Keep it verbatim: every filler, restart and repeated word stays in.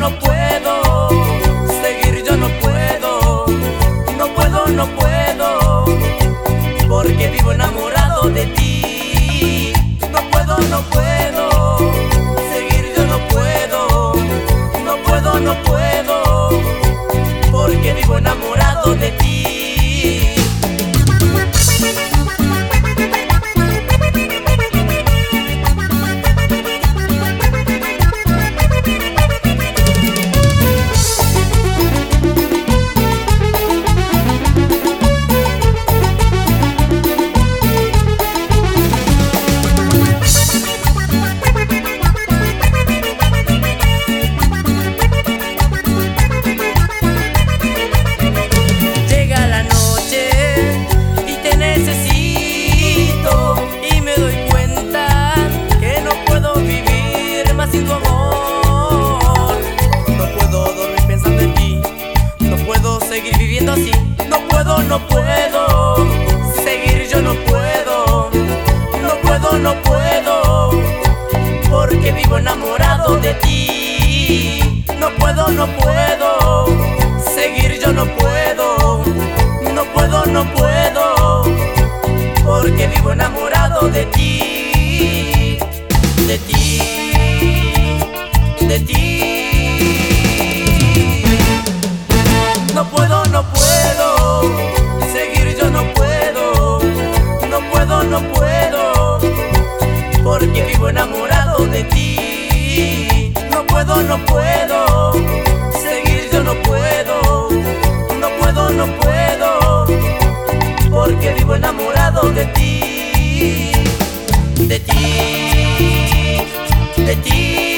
no puedo seguir, yo no puedo, no puedo, no puedo, porque vivo enamorado de ti. No puedo, no puedo seguir, yo no puedo, no puedo, no puedo, porque vivo enamorado de ti. Sin tu amor, no puedo dormir pensando en ti, no puedo seguir viviendo así. No puedo, no puedo seguir, yo no puedo, no puedo, no puedo, porque vivo enamorado de ti. No puedo, no puedo seguir, yo no puedo, no puedo, no puedo, porque vivo enamorado de ti, de ti, de ti. No puedo, no puedo seguir, yo no puedo, no puedo, no puedo, porque vivo enamorado de ti. No puedo, no puedo seguir, yo no puedo, no puedo, no puedo, porque vivo enamorado de ti, de ti, de ti.